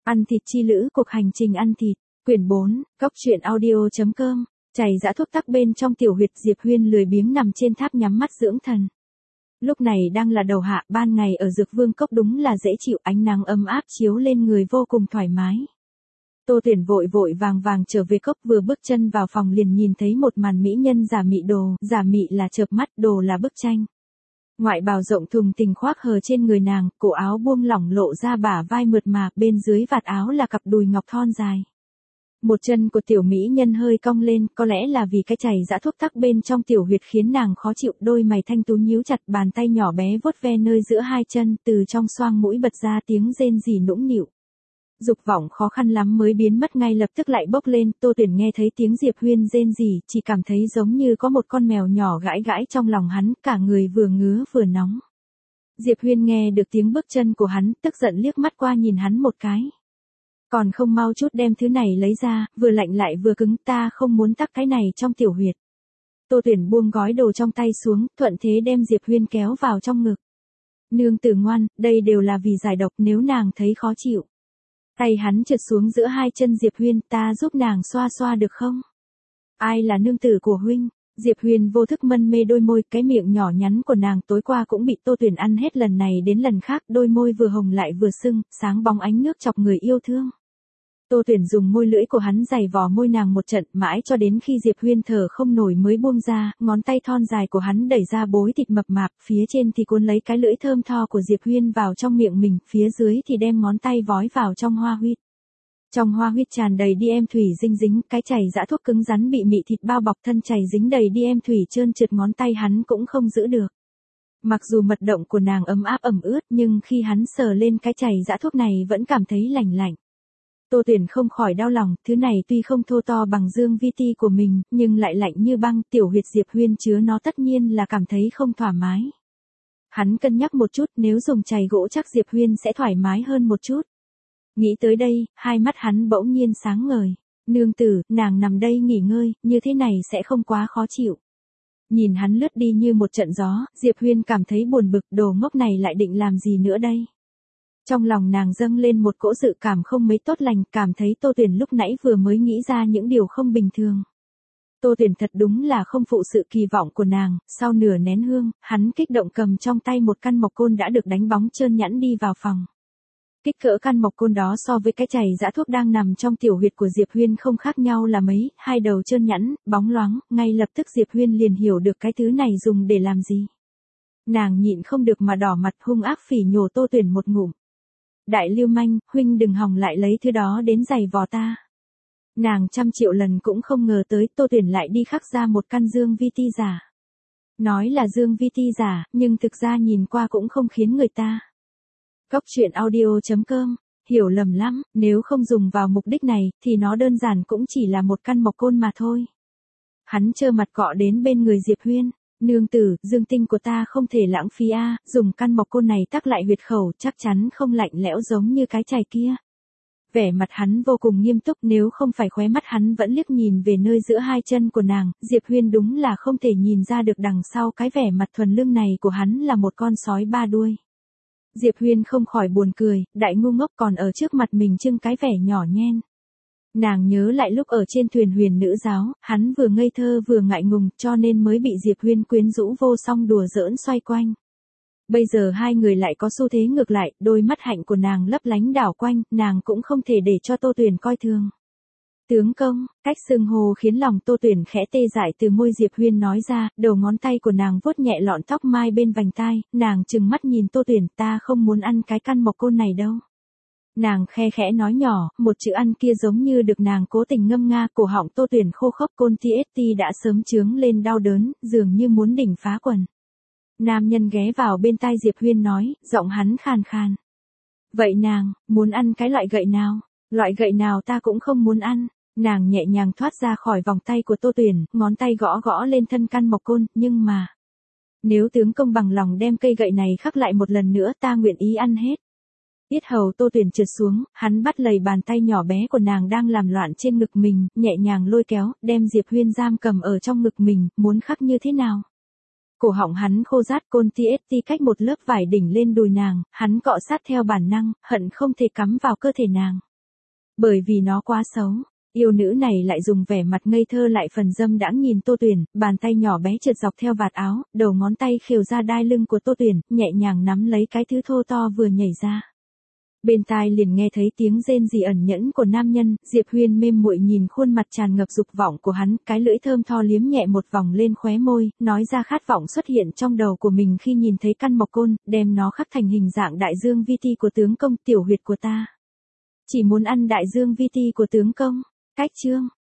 Ăn thịt chi lữ, cuộc hành trình ăn thịt, quyển 4, góc truyện audio.com, chảy dã thuốc tắc bên trong tiểu huyệt. Diệp Huyên lười biếng nằm trên tháp nhắm mắt dưỡng thần. Lúc này đang là đầu hạ, ban ngày ở Dược Vương Cốc đúng là dễ chịu, ánh nắng ấm áp chiếu lên người vô cùng thoải mái. Tô Tuyển vội vội vàng vàng trở về cốc, vừa bước chân vào phòng liền nhìn thấy một màn mỹ nhân giả mị đồ, giả mị là chợp mắt, đồ là bức tranh. Ngoại bào rộng thùng thình khoác hờ trên người nàng, cổ áo buông lỏng lộ ra bả vai mượt mà, bên dưới vạt áo là cặp đùi ngọc thon dài. Một chân của tiểu mỹ nhân hơi cong lên, có lẽ là vì cái chảy dã thuốc tắc bên trong tiểu huyệt khiến nàng khó chịu, đôi mày thanh tú nhíu chặt, bàn tay nhỏ bé vuốt ve nơi giữa hai chân, từ trong xoang mũi bật ra tiếng rên rỉ nũng nịu. Dục vọng khó khăn lắm mới biến mất, ngay lập tức lại bốc lên. Tô Tuyển nghe thấy tiếng Diệp Huyên rên rỉ, chỉ cảm thấy giống như có một con mèo nhỏ gãi gãi trong lòng hắn, cả người vừa ngứa vừa nóng. Diệp Huyên nghe được tiếng bước chân của hắn, tức giận liếc mắt qua nhìn hắn một cái. Còn không mau chút đem thứ này lấy ra, vừa lạnh lại vừa cứng, ta không muốn tắc cái này trong tiểu huyệt. Tô Tuyển buông gói đồ trong tay xuống, thuận thế đem Diệp Huyên kéo vào trong ngực. Nương tử ngoan, đây đều là vì giải độc, nếu nàng thấy khó chịu. Tay hắn trượt xuống giữa hai chân Diệp Huyên, ta giúp nàng xoa xoa được không? Ai là nương tử của huynh? Diệp Huyên vô thức mân mê đôi môi, cái miệng nhỏ nhắn của nàng tối qua cũng bị Tô Tuyển ăn hết lần này đến lần khác, đôi môi vừa hồng lại vừa sưng, sáng bóng ánh nước chọc người yêu thương. Tô Tuyển dùng môi lưỡi của hắn giày vò môi nàng một trận, mãi cho đến khi Diệp Huyên thở không nổi mới buông ra, ngón tay thon dài của hắn đẩy ra bối thịt mập mạp, phía trên thì cuốn lấy cái lưỡi thơm tho của Diệp Huyên vào trong miệng mình, phía dưới thì đem ngón tay vói vào trong hoa huyết. Trong hoa huyết tràn đầy đi em thủy dinh dính, cái chảy dã thuốc cứng rắn bị mị thịt bao bọc thân chảy dính đầy đi em thủy trơn trượt, ngón tay hắn cũng không giữ được. Mặc dù mật động của nàng ấm áp ẩm ướt, nhưng khi hắn sờ lên cái chảy dã thuốc này vẫn cảm thấy lạnh lạnh. Tô Tuyển không khỏi đau lòng, thứ này tuy không thô to bằng dương vi ti của mình, nhưng lại lạnh như băng, tiểu huyệt Diệp Huyên chứa nó tất nhiên là cảm thấy không thoải mái. Hắn cân nhắc một chút, nếu dùng chày gỗ chắc Diệp Huyên sẽ thoải mái hơn một chút. Nghĩ tới đây, hai mắt hắn bỗng nhiên sáng ngời. Nương tử, nàng nằm đây nghỉ ngơi, như thế này sẽ không quá khó chịu. Nhìn hắn lướt đi như một trận gió, Diệp Huyên cảm thấy buồn bực, đồ ngốc này lại định làm gì nữa đây? Trong lòng nàng dâng lên một cỗ dự cảm không mấy tốt lành, cảm thấy Tô Tuyển lúc nãy vừa mới nghĩ ra những điều không bình thường. Tô Tuyển thật đúng là không phụ sự kỳ vọng của nàng, sau nửa nén hương, hắn kích động cầm trong tay một căn mộc côn đã được đánh bóng trơn nhẵn đi vào phòng. Kích cỡ căn mộc côn đó so với cái chày dã thuốc đang nằm trong tiểu huyệt của Diệp Huyên không khác nhau là mấy, hai đầu trơn nhẵn, bóng loáng, ngay lập tức Diệp Huyên liền hiểu được cái thứ này dùng để làm gì. Nàng nhịn không được mà đỏ mặt, hung ác phỉ nhổ Tô Tuyển một ngụm. Đại lưu manh, huynh đừng hòng lại lấy thứ đó đến giày vò ta. Nàng trăm triệu lần cũng không ngờ tới Tô Tuyển lại đi khắc ra một căn dương vi ti giả. Nói là dương vi ti giả, nhưng thực ra nhìn qua cũng không khiến người ta. Góc truyện audio.com, hiểu lầm lắm, nếu không dùng vào mục đích này, thì nó đơn giản cũng chỉ là một căn mộc côn mà thôi. Hắn trơ mặt cọ đến bên người Diệp Huyên. Nương tử, dương tinh của ta không thể lãng phí a, dùng căn mộc côn này tắc lại huyệt khẩu, chắc chắn không lạnh lẽo giống như cái chày kia. Vẻ mặt hắn vô cùng nghiêm túc, nếu không phải khóe mắt hắn vẫn liếc nhìn về nơi giữa hai chân của nàng, Diệp Huyên đúng là không thể nhìn ra được đằng sau cái vẻ mặt thuần lương này của hắn là một con sói ba đuôi. Diệp Huyên không khỏi buồn cười, đại ngu ngốc còn ở trước mặt mình trưng cái vẻ nhỏ nhen. Nàng nhớ lại lúc ở trên thuyền huyền nữ giáo, hắn vừa ngây thơ vừa ngại ngùng, cho nên mới bị Diệp Huyên quyến rũ vô song đùa giỡn xoay quanh. Bây giờ hai người lại có xu thế ngược lại, đôi mắt hạnh của nàng lấp lánh đảo quanh, nàng cũng không thể để cho Tô Tuyển coi thường. Tướng công, cách xưng hô khiến lòng Tô Tuyển khẽ tê dại từ môi Diệp Huyên nói ra, đầu ngón tay của nàng vuốt nhẹ lọn tóc mai bên vành tai, nàng trừng mắt nhìn Tô Tuyển, ta không muốn ăn cái căn mộc côn này đâu. Nàng khe khẽ nói nhỏ, một chữ ăn kia giống như được nàng cố tình ngâm nga, cổ họng Tô Tuyển khô khốc, côn TST đã sớm chướng lên đau đớn, dường như muốn đỉnh phá quần. Nam nhân ghé vào bên tai Diệp Huyên nói, giọng hắn khàn khàn. Vậy nàng, muốn ăn cái loại gậy nào? Loại gậy nào ta cũng không muốn ăn. Nàng nhẹ nhàng thoát ra khỏi vòng tay của Tô Tuyển, ngón tay gõ gõ lên thân căn mộc côn, nhưng mà. Nếu tướng công bằng lòng đem cây gậy này khắc lại một lần nữa ta nguyện ý ăn hết. Yết hầu Tô Tuyển trượt xuống, hắn bắt lấy bàn tay nhỏ bé của nàng đang làm loạn trên ngực mình, nhẹ nhàng lôi kéo, đem Diệp Huyên giam cầm ở trong ngực mình, muốn khắc như thế nào? Cổ họng hắn khô rát, côn TST cách một lớp vải đỉnh lên đùi nàng, hắn cọ sát theo bản năng, hận không thể cắm vào cơ thể nàng. Bởi vì nó quá xấu. Yêu nữ này lại dùng vẻ mặt ngây thơ lại phần dâm đãng nhìn Tô Tuyển, bàn tay nhỏ bé trượt dọc theo vạt áo, đầu ngón tay khều ra đai lưng của Tô Tuyển, nhẹ nhàng nắm lấy cái thứ thô to vừa nhảy ra. Bên tai liền nghe thấy tiếng rên rỉ ẩn nhẫn của nam nhân, Diệp Huyên mềm muội nhìn khuôn mặt tràn ngập dục vọng của hắn, cái lưỡi thơm tho liếm nhẹ một vòng lên khóe môi, nói ra khát vọng xuất hiện trong đầu của mình khi nhìn thấy căn mộc côn, đem nó khắc thành hình dạng đại dương vi ti của tướng công, tiểu huyệt của ta. Chỉ muốn ăn đại dương vi ti của tướng công. Cách chương